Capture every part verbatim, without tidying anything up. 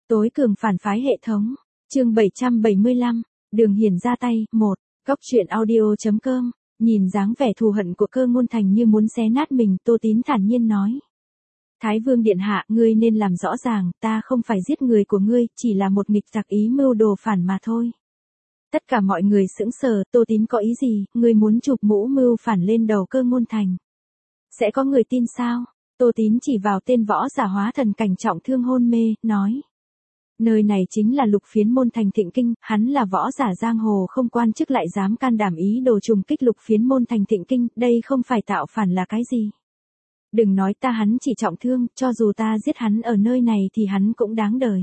Tối cường phản phái hệ thống. Chương bảy trăm bảy mươi lăm. Đường Hiền ra tay. một. Cóc truyện audio.com. Nhìn dáng vẻ thù hận của Cơ Ngôn Thành như muốn xé nát mình, Tô Tín thản nhiên nói. Thái Vương điện hạ, ngươi nên làm rõ ràng, ta không phải giết người của ngươi, chỉ là một nghịch tặc ý mưu đồ phản mà thôi. Tất cả mọi người sững sờ, Tô Tín có ý gì, ngươi muốn chụp mũ mưu phản lên đầu Cơ Ngôn Thành. Sẽ có người tin sao? Tô Tín chỉ vào tên võ giả hóa thần cảnh trọng thương hôn mê, nói. Nơi này chính là Lục Phiến Môn Thành Thịnh Kinh, hắn là võ giả giang hồ không quan chức lại dám can đảm ý đồ trùng kích Lục Phiến Môn Thành Thịnh Kinh, đây không phải tạo phản là cái gì. Đừng nói ta hắn chỉ trọng thương, cho dù ta giết hắn ở nơi này thì hắn cũng đáng đời.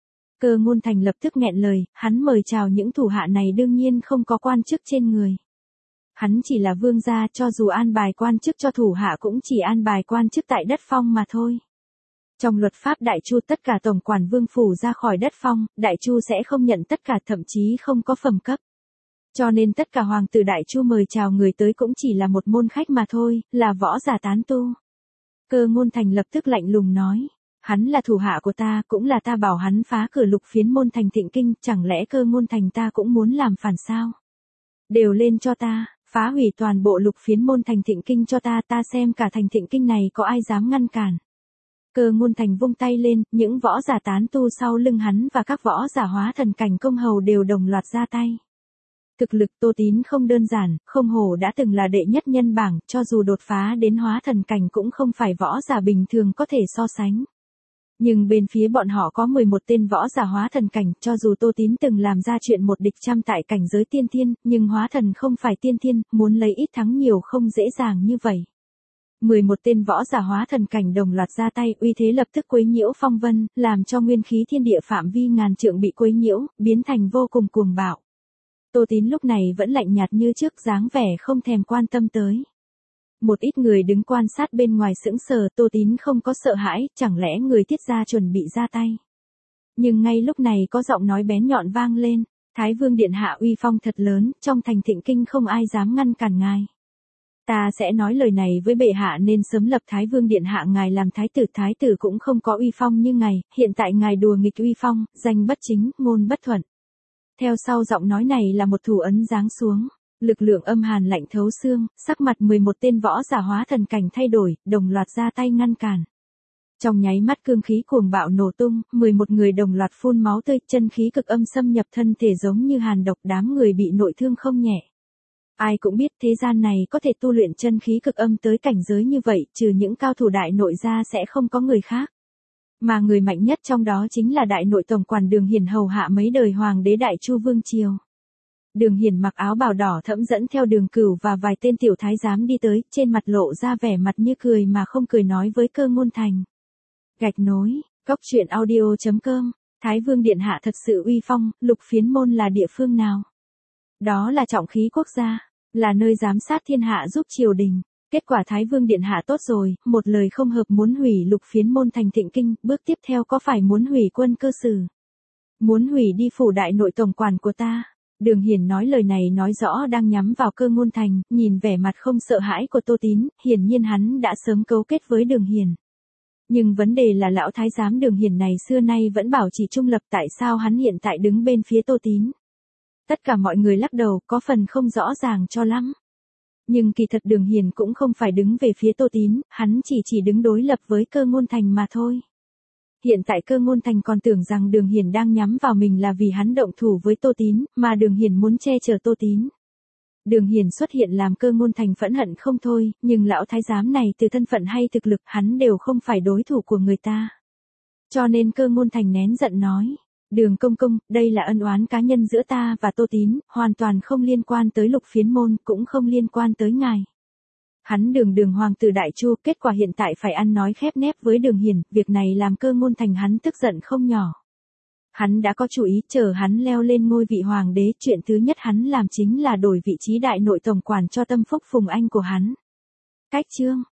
Cơ Ngôn Thành lập tức nghẹn lời, hắn mời chào những thủ hạ này đương nhiên không có quan chức trên người. Hắn chỉ là vương gia, cho dù an bài quan chức cho thủ hạ cũng chỉ an bài quan chức tại đất phong mà thôi. Trong luật pháp Đại Chu tất cả tổng quản vương phủ ra khỏi đất phong, Đại Chu sẽ không nhận tất cả, thậm chí không có phẩm cấp. Cho nên tất cả hoàng tử Đại Chu mời chào người tới cũng chỉ là một môn khách mà thôi, là võ giả tán tu. Cơ Ngôn Thành lập tức lạnh lùng nói, hắn là thủ hạ của ta, cũng là ta bảo hắn phá cửa Lục Phiến Môn Thành Thịnh Kinh, chẳng lẽ Cơ Ngôn Thành ta cũng muốn làm phản sao? Đều lên cho ta, phá hủy toàn bộ Lục Phiến Môn Thành Thịnh Kinh cho ta, ta xem cả thành Thịnh Kinh này có ai dám ngăn cản. Cơ Ngôn Thành vung tay lên, những võ giả tán tu sau lưng hắn và các võ giả hóa thần cảnh công hầu đều đồng loạt ra tay. Thực lực Tô Tín không đơn giản, không hổ đã từng là đệ nhất nhân bảng, cho dù đột phá đến hóa thần cảnh cũng không phải võ giả bình thường có thể so sánh. Nhưng bên phía bọn họ có mười một tên võ giả hóa thần cảnh, cho dù Tô Tín từng làm ra chuyện một địch trăm tại cảnh giới tiên thiên, nhưng hóa thần không phải tiên thiên, muốn lấy ít thắng nhiều không dễ dàng như vậy. mười một tên võ giả hóa thần cảnh đồng loạt ra tay, uy thế lập tức quấy nhiễu phong vân, làm cho nguyên khí thiên địa phạm vi ngàn trượng bị quấy nhiễu, biến thành vô cùng cuồng bạo. Tô Tín lúc này vẫn lạnh nhạt như trước, dáng vẻ không thèm quan tâm tới. Một ít người đứng quan sát bên ngoài sững sờ, Tô Tín không có sợ hãi, chẳng lẽ người Tiết gia chuẩn bị ra tay. Nhưng ngay lúc này có giọng nói bén nhọn vang lên, Thái Vương điện hạ uy phong thật lớn, trong thành Thịnh Kinh không ai dám ngăn cản ngài. Ta sẽ nói lời này với bệ hạ nên sớm lập Thái Vương điện hạ ngài làm thái tử, thái tử cũng không có uy phong như ngài, hiện tại ngài đùa nghịch uy phong, danh bất chính, ngôn bất thuận. Theo sau giọng nói này là một thủ ấn giáng xuống, lực lượng âm hàn lạnh thấu xương, sắc mặt mười một tên võ giả hóa thần cảnh thay đổi, đồng loạt ra tay ngăn cản. Trong nháy mắt cương khí cuồng bạo nổ tung, mười một người đồng loạt phun máu tươi, chân khí cực âm xâm nhập thân thể giống như hàn độc, đám người bị nội thương không nhẹ. Ai cũng biết thế gian này có thể tu luyện chân khí cực âm tới cảnh giới như vậy, trừ những cao thủ đại nội ra sẽ không có người khác. Mà người mạnh nhất trong đó chính là đại nội tổng quản Đường Hiền hầu hạ mấy đời hoàng đế Đại Chu vương triều. Đường Hiền mặc áo bào đỏ thẫm dẫn theo Đường Cửu và vài tên tiểu thái giám đi tới, trên mặt lộ ra vẻ mặt như cười mà không cười nói với Cơ Ngôn Thành. Gạch nối, cóc truyện audio.com, Thái Vương điện hạ thật sự uy phong, Lục Phiến Môn là địa phương nào? Đó là trọng khí quốc gia, là nơi giám sát thiên hạ giúp triều đình. Kết quả Thái Vương điện hạ tốt rồi, một lời không hợp muốn hủy Lục Phiến Môn Thành Thịnh Kinh, bước tiếp theo có phải muốn hủy quân cơ sử? Muốn hủy đi phủ đại nội tổng quản của ta? Đường Hiền nói lời này nói rõ đang nhắm vào Cơ Ngôn Thành, nhìn vẻ mặt không sợ hãi của Tô Tín, hiển nhiên hắn đã sớm cấu kết với Đường Hiền. Nhưng vấn đề là lão thái giám Đường Hiền này xưa nay vẫn bảo trì trung lập, tại sao hắn hiện tại đứng bên phía Tô Tín? Tất cả mọi người lắc đầu, có phần không rõ ràng cho lắm. Nhưng kỳ thật Đường Hiền cũng không phải đứng về phía Tô Tín, hắn chỉ chỉ đứng đối lập với Cơ Ngôn Thành mà thôi. Hiện tại Cơ Ngôn Thành còn tưởng rằng Đường Hiền đang nhắm vào mình là vì hắn động thủ với Tô Tín, mà Đường Hiền muốn che chở Tô Tín. Đường Hiền xuất hiện làm Cơ Ngôn Thành phẫn hận không thôi, nhưng lão thái giám này từ thân phận hay thực lực hắn đều không phải đối thủ của người ta. Cho nên Cơ Ngôn Thành nén giận nói. Đường công công, đây là ân oán cá nhân giữa ta và Tô Tín, hoàn toàn không liên quan tới Lục Phiến Môn, cũng không liên quan tới ngài. Hắn Đường Đường hoàng tử Đại Chu, kết quả hiện tại phải ăn nói khép nép với Đường Hiền, việc này làm Cơ Ngôn Thành hắn tức giận không nhỏ. Hắn đã có chủ ý, chờ hắn leo lên ngôi vị hoàng đế, chuyện thứ nhất hắn làm chính là đổi vị trí đại nội tổng quản cho Tâm Phúc Phùng Anh của hắn. Cách chương